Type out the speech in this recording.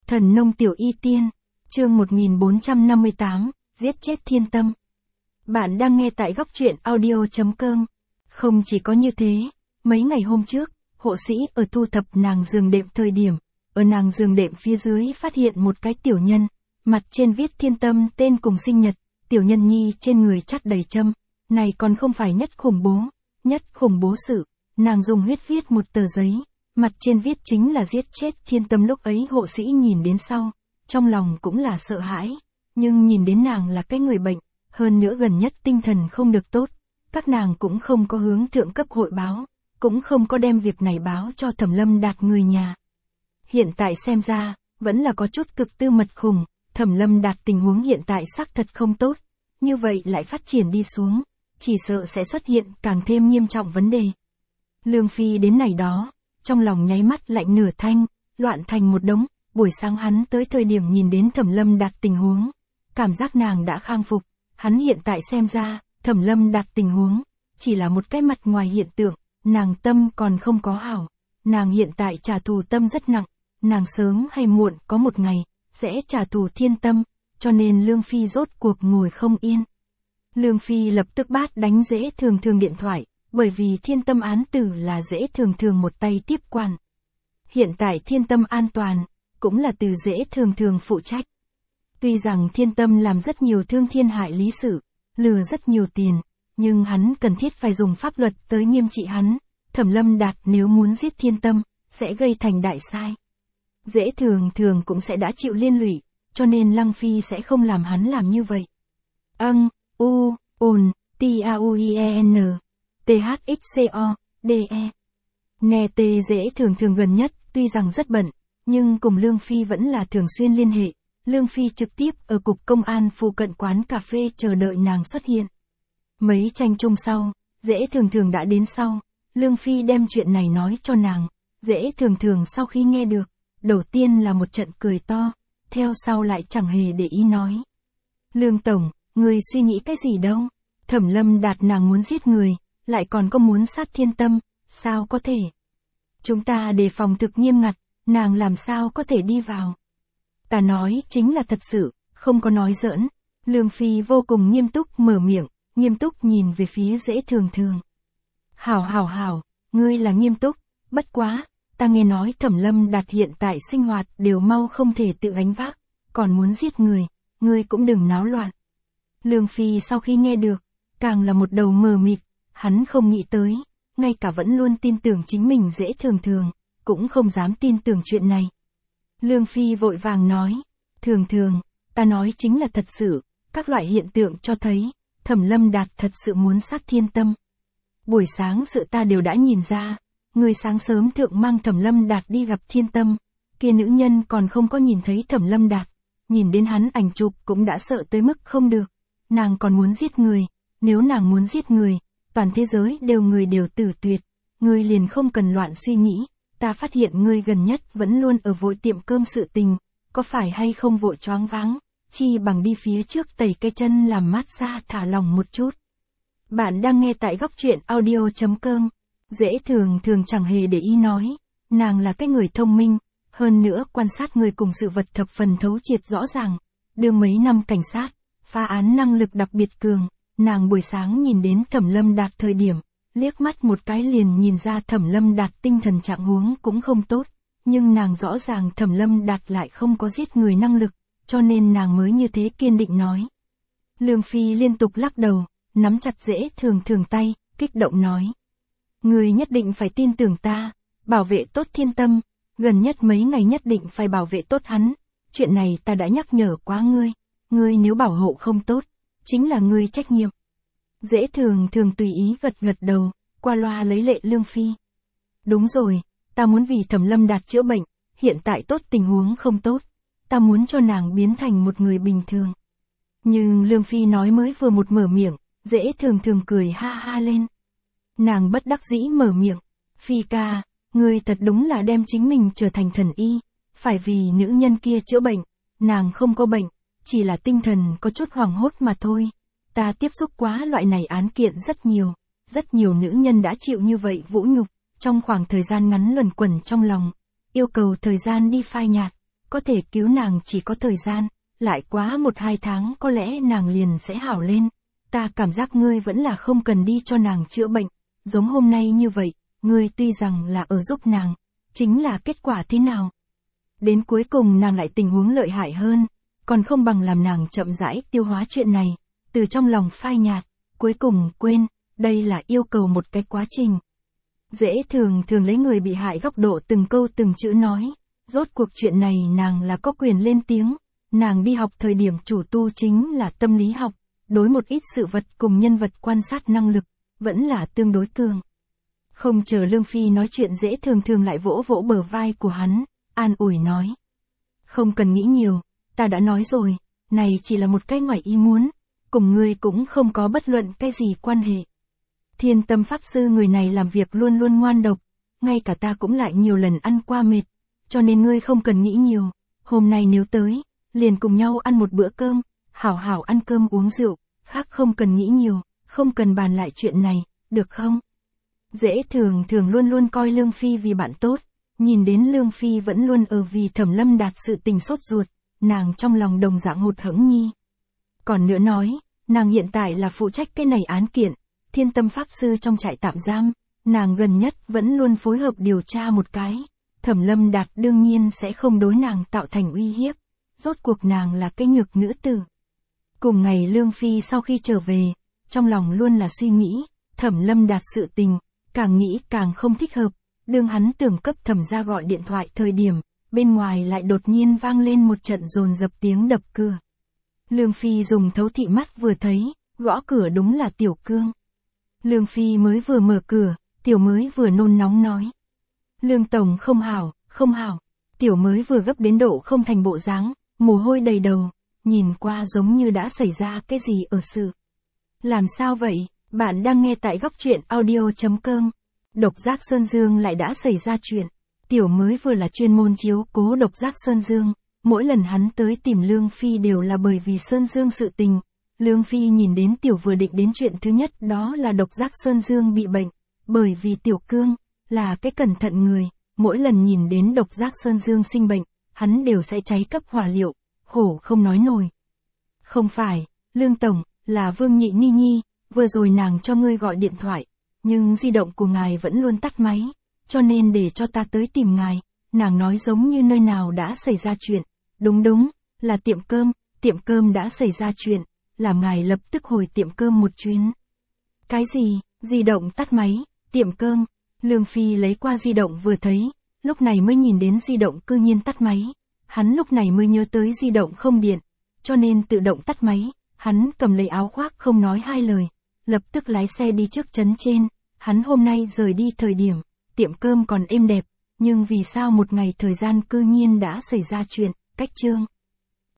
Thần nông tiểu y tiên, chương 1458, giết chết thiên tâm. Bạn đang nghe tại góc truyện audio.com. Không chỉ có như thế, mấy ngày hôm trước, hộ sĩ ở thu thập nàng giường đệm thời điểm, ở nàng giường đệm phía dưới phát hiện một cái tiểu nhân, mặt trên viết thiên tâm tên cùng sinh nhật, tiểu nhân nhi trên người chắt đầy châm, này còn không phải nhất khủng bố sự, nàng dùng huyết viết một tờ giấy, mặt trên viết chính là giết chết thiên tâm. Lúc ấy hộ sĩ nhìn đến sau, trong lòng cũng là sợ hãi, nhưng nhìn đến nàng là cái người bệnh, hơn nữa gần nhất tinh thần không được tốt, các nàng cũng không có hướng thượng cấp hội báo, cũng không có đem việc này báo cho Thẩm Lâm Đạt người nhà. Hiện tại xem ra, vẫn là có chút cực tư mật khủng, Thẩm Lâm Đạt tình huống hiện tại xác thật không tốt, như vậy lại phát triển đi xuống, chỉ sợ sẽ xuất hiện càng thêm nghiêm trọng vấn đề. Lương Phi đến này đó, trong lòng nháy mắt lạnh nửa thanh, loạn thành một đống, buổi sáng hắn tới thời điểm nhìn đến Thẩm Lâm Đạt tình huống, cảm giác nàng đã khang phục, hắn hiện tại xem ra, Thẩm Lâm Đạt tình huống, chỉ là một cái mặt ngoài hiện tượng, nàng tâm còn không có hảo, nàng hiện tại trả thù tâm rất nặng, nàng sớm hay muộn có một ngày, sẽ trả thù thiên tâm, cho nên Lương Phi rốt cuộc ngồi không yên. Lương Phi lập tức bắt đánh Dễ Thường điện thoại, bởi vì thiên tâm án tử là Dễ Thường một tay tiếp quản. Hiện tại thiên tâm an toàn, cũng là từ Dễ Thường phụ trách. Tuy rằng thiên tâm làm rất nhiều thương thiên hại lý sự, lừa rất nhiều tiền, nhưng hắn cần thiết phải dùng pháp luật tới nghiêm trị hắn. Thẩm Lâm Đạt nếu muốn giết thiên tâm, sẽ gây thành đại sai. Dễ Thường cũng sẽ đã chịu liên lụy, cho nên Lăng Phi sẽ không làm hắn làm như vậy. Tauen, THXCO, Nghe tê Dễ Thường gần nhất, tuy rằng rất bận, nhưng cùng Lương Phi vẫn là thường xuyên liên hệ. Lương Phi trực tiếp ở cục công an phụ cận quán cà phê chờ đợi nàng xuất hiện. Mấy tranh chung sau, Dễ Thường đã đến sau, Lương Phi đem chuyện này nói cho nàng. Dễ Thường sau khi nghe được, đầu tiên là một trận cười to, theo sau lại chẳng hề để ý nói. Lương Tổng, người suy nghĩ cái gì đâu? Thẩm Lâm Đạt nàng muốn giết người, lại còn có muốn sát thiên tâm, sao có thể? Chúng ta đề phòng thực nghiêm ngặt, nàng làm sao có thể đi vào? Ta nói chính là thật sự, không có nói giỡn. Lương Phi vô cùng nghiêm túc mở miệng, nghiêm túc nhìn về phía Dễ Thường. Hảo, ngươi là nghiêm túc, bất quá, ta nghe nói Thẩm Lâm Đạt hiện tại sinh hoạt đều mau không thể tự gánh vác, còn muốn giết người, ngươi cũng đừng náo loạn. Lương Phi sau khi nghe được, càng là một đầu mờ mịt, hắn không nghĩ tới, ngay cả vẫn luôn tin tưởng chính mình Dễ Thường, cũng không dám tin tưởng chuyện này. Lương Phi vội vàng nói, Thường, ta nói chính là thật sự, các loại hiện tượng cho thấy, Thẩm Lâm Đạt thật sự muốn sát thiên tâm. Buổi sáng sự ta đều đã nhìn ra, người sáng sớm thượng mang Thẩm Lâm Đạt đi gặp thiên tâm, kia nữ nhân còn không có nhìn thấy Thẩm Lâm Đạt, nhìn đến hắn ảnh chụp cũng đã sợ tới mức không được, nàng còn muốn giết người, nếu nàng muốn giết người, toàn thế giới người đều tử tuyệt, ngươi liền không cần loạn suy nghĩ. Ta phát hiện ngươi gần nhất vẫn luôn ở vội tiệm cơm sự tình, có phải hay không vội choáng váng, chi bằng đi phía trước tẩy cái chân làm mát xa thả lòng một chút. Bạn đang nghe tại góc truyện audio.com. Dễ Thường chẳng hề để ý nói, nàng là cái người thông minh, hơn nữa quan sát người cùng sự vật thập phần thấu triệt rõ ràng, đương mấy năm cảnh sát, phá án năng lực đặc biệt cường, nàng buổi sáng nhìn đến Thẩm Lâm Đạt thời điểm, liếc mắt một cái liền nhìn ra Thẩm Lâm Đạt tinh thần trạng huống cũng không tốt, nhưng nàng rõ ràng Thẩm Lâm Đạt lại không có giết người năng lực, cho nên nàng mới như thế kiên định nói. Lương Phi liên tục lắc đầu, nắm chặt Dễ Thường tay, kích động nói. Người nhất định phải tin tưởng ta, bảo vệ tốt thiên tâm, gần nhất mấy ngày nhất định phải bảo vệ tốt hắn, chuyện này ta đã nhắc nhở quá ngươi nếu bảo hộ không tốt, chính là ngươi trách nhiệm. Dễ Thường tùy ý gật đầu, qua loa lấy lệ Lương Phi. Đúng rồi, ta muốn vì Thẩm Lâm Đạt chữa bệnh, hiện tại tốt tình huống không tốt, ta muốn cho nàng biến thành một người bình thường. Nhưng Lương Phi nói mới vừa một mở miệng, Dễ Thường cười ha lên. Nàng bất đắc dĩ mở miệng, Phi ca, ngươi thật đúng là đem chính mình trở thành thần y, phải vì nữ nhân kia chữa bệnh, nàng không có bệnh, chỉ là tinh thần có chút hoảng hốt mà thôi. Ta tiếp xúc quá loại này án kiện rất nhiều nữ nhân đã chịu như vậy vũ nhục, trong khoảng thời gian ngắn luẩn quẩn trong lòng, yêu cầu thời gian đi phai nhạt, có thể cứu nàng chỉ có thời gian, lại quá 1-2 tháng có lẽ nàng liền sẽ hảo lên. Ta cảm giác ngươi vẫn là không cần đi cho nàng chữa bệnh, giống hôm nay như vậy, ngươi tuy rằng là ở giúp nàng, chính là kết quả thế nào? Đến cuối cùng nàng lại tình huống lợi hại hơn, còn không bằng làm nàng chậm rãi tiêu hóa chuyện này, từ trong lòng phai nhạt, cuối cùng quên, đây là yêu cầu một cái quá trình. Dễ thường lấy người bị hại góc độ từng câu từng chữ nói, rốt cuộc chuyện này nàng là có quyền lên tiếng, nàng đi học thời điểm chủ tu chính là tâm lý học, đối một ít sự vật cùng nhân vật quan sát năng lực, vẫn là tương đối cường. Không chờ Lương Phi nói chuyện dễ thường lại vỗ vỗ bờ vai của hắn, an ủi nói. Không cần nghĩ nhiều, ta đã nói rồi, này chỉ là một cái ngoài ý muốn, cùng ngươi cũng không có bất luận cái gì quan hệ. Thiên Tâm Pháp Sư người này làm việc luôn luôn ngoan độc, ngay cả ta cũng lại nhiều lần ăn qua mệt, cho nên ngươi không cần nghĩ nhiều, hôm nay nếu tới, liền cùng nhau ăn một bữa cơm, hảo hảo ăn cơm uống rượu, khác không cần nghĩ nhiều, không cần bàn lại chuyện này, được không? Dễ thường luôn luôn coi Lương Phi vì bạn tốt, nhìn đến Lương Phi vẫn luôn ở vì Thẩm Lâm Đạt sự tình sốt ruột, nàng trong lòng đồng dạng hụt hẫng nhi. Còn nữa nói, nàng hiện tại là phụ trách cái này án kiện, Thiên Tâm Pháp Sư trong trại tạm giam, nàng gần nhất vẫn luôn phối hợp điều tra một cái, Thẩm Lâm Đạt đương nhiên sẽ không đối nàng tạo thành uy hiếp, rốt cuộc nàng là cái nhược nữ tử. Cùng ngày Lương Phi sau khi trở về, trong lòng luôn là suy nghĩ, Thẩm Lâm Đạt sự tình, càng nghĩ càng không thích hợp, đương hắn tưởng cấp Thẩm gia gọi điện thoại thời điểm, bên ngoài lại đột nhiên vang lên một trận dồn dập tiếng đập cửa. Lương Phi dùng thấu thị mắt vừa thấy, gõ cửa đúng là Tiểu Cương. Lương Phi mới vừa mở cửa, Tiểu mới vừa nôn nóng nói. Lương Tổng không hảo, Tiểu mới vừa gấp đến độ không thành bộ dáng, mồ hôi đầy đầu, nhìn qua giống như đã xảy ra cái gì ở sự. Làm sao vậy, bạn đang nghe tại góc truyện audio.com. Độc giác Sơn Dương lại đã xảy ra chuyện. Tiểu mới vừa là chuyên môn chiếu cố độc giác Sơn Dương, mỗi lần hắn tới tìm Lương Phi đều là bởi vì Sơn Dương sự tình. Lương Phi nhìn đến Tiểu vừa định đến chuyện thứ nhất đó là độc giác Sơn Dương bị bệnh, bởi vì Tiểu Cương là cái cẩn thận người, mỗi lần nhìn đến độc giác Sơn Dương sinh bệnh, hắn đều sẽ cháy cấp hỏa liệu, khổ không nói nổi. Không phải, Lương Tổng, là Vương Nhị Ni Nhi, vừa rồi nàng cho ngươi gọi điện thoại, nhưng di động của ngài vẫn luôn tắt máy, cho nên để cho ta tới tìm ngài, nàng nói giống như nơi nào đã xảy ra chuyện, đúng, là tiệm cơm đã xảy ra chuyện, làm ngài lập tức hồi tiệm cơm một chuyến. Cái gì, di động tắt máy, tiệm cơm, Lương Phi lấy qua di động vừa thấy, lúc này mới nhìn đến di động cư nhiên tắt máy, hắn lúc này mới nhớ tới di động không điện, cho nên tự động tắt máy, hắn cầm lấy áo khoác không nói hai lời, lập tức lái xe đi trước trấn trên, hắn hôm nay rời đi thời điểm, tiệm cơm còn êm đẹp, nhưng vì sao một ngày thời gian cư nhiên đã xảy ra chuyện, cách chương.